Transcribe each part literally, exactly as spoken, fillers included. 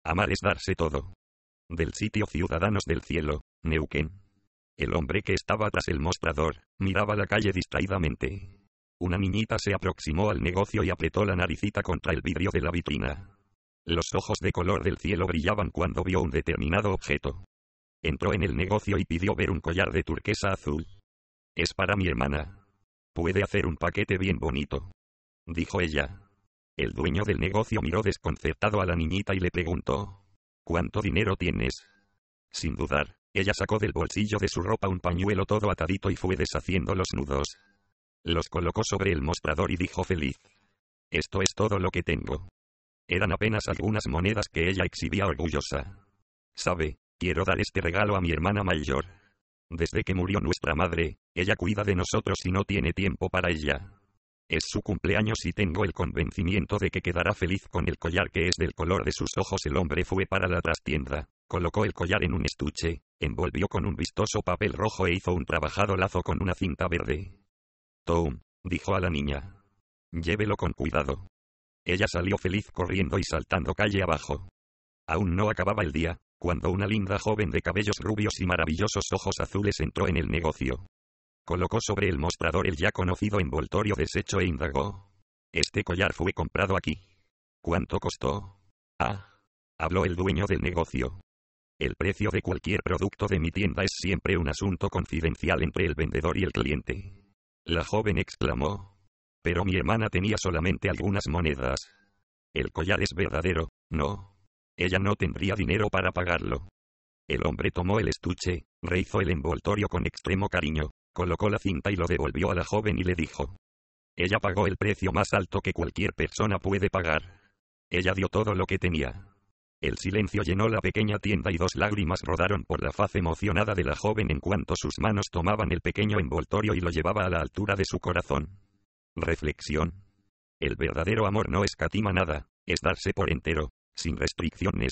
Amar es darse todo. Del sitio Ciudadanos del Cielo, Neuquén. El hombre que estaba tras el mostrador, miraba la calle distraídamente. Una niñita se aproximó al negocio y apretó la naricita contra el vidrio de la vitrina. Los ojos de color del cielo brillaban cuando vio un determinado objeto. Entró en el negocio y pidió ver un collar de turquesa azul. Es para mi hermana. Puede hacer un paquete bien bonito, dijo ella. El dueño del negocio miró desconcertado a la niñita y le preguntó: ¿Cuánto dinero tienes? Sin dudar, ella sacó del bolsillo de su ropa un pañuelo todo atadito y fue deshaciendo los nudos. Los colocó sobre el mostrador y dijo feliz: Esto es todo lo que tengo. Eran apenas algunas monedas que ella exhibía orgullosa. ¿Sabe? Quiero dar este regalo a mi hermana mayor. Desde que murió nuestra madre, ella cuida de nosotros y no tiene tiempo para ella. Es su cumpleaños y tengo el convencimiento de que quedará feliz con el collar que es del color de sus ojos. El hombre fue para la trastienda, colocó el collar en un estuche, envolvió con un vistoso papel rojo e hizo un trabajado lazo con una cinta verde. Tom, dijo a la niña. Llévelo con cuidado. Ella salió feliz corriendo y saltando calle abajo. Aún no acababa el día, cuando una linda joven de cabellos rubios y maravillosos ojos azules entró en el negocio. Colocó sobre el mostrador el ya conocido envoltorio deshecho e indagó: Este collar fue comprado aquí. ¿Cuánto costó? Ah, habló el dueño del negocio. El precio de cualquier producto de mi tienda es siempre un asunto confidencial entre el vendedor y el cliente. La joven exclamó: Pero mi hermana tenía solamente algunas monedas. El collar es verdadero, ¿no? Ella no tendría dinero para pagarlo. El hombre tomó el estuche, rehizo el envoltorio con extremo cariño, colocó la cinta y lo devolvió a la joven y le dijo: Ella pagó el precio más alto que cualquier persona puede pagar. Ella dio todo lo que tenía. El silencio llenó la pequeña tienda y dos lágrimas rodaron por la faz emocionada de la joven en cuanto sus manos tomaban el pequeño envoltorio y lo llevaba a la altura de su corazón. Reflexión. El verdadero amor no escatima nada, es darse por entero, sin restricciones.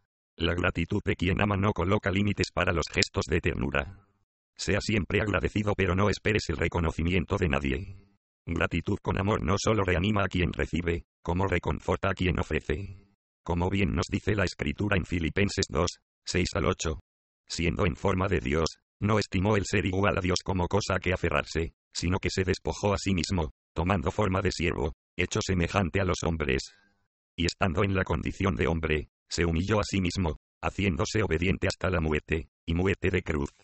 La gratitud de quien ama no coloca límites para los gestos de ternura. Sea siempre agradecido, pero no esperes el reconocimiento de nadie. Gratitud con amor no solo reanima a quien recibe, como reconforta a quien ofrece. Como bien nos dice la Escritura en Filipenses dos, seis al ocho. Siendo en forma de Dios, no estimó el ser igual a Dios como cosa a que aferrarse, sino que se despojó a sí mismo, tomando forma de siervo, hecho semejante a los hombres. Y estando en la condición de hombre, se humilló a sí mismo, haciéndose obediente hasta la muerte, y muerte de cruz.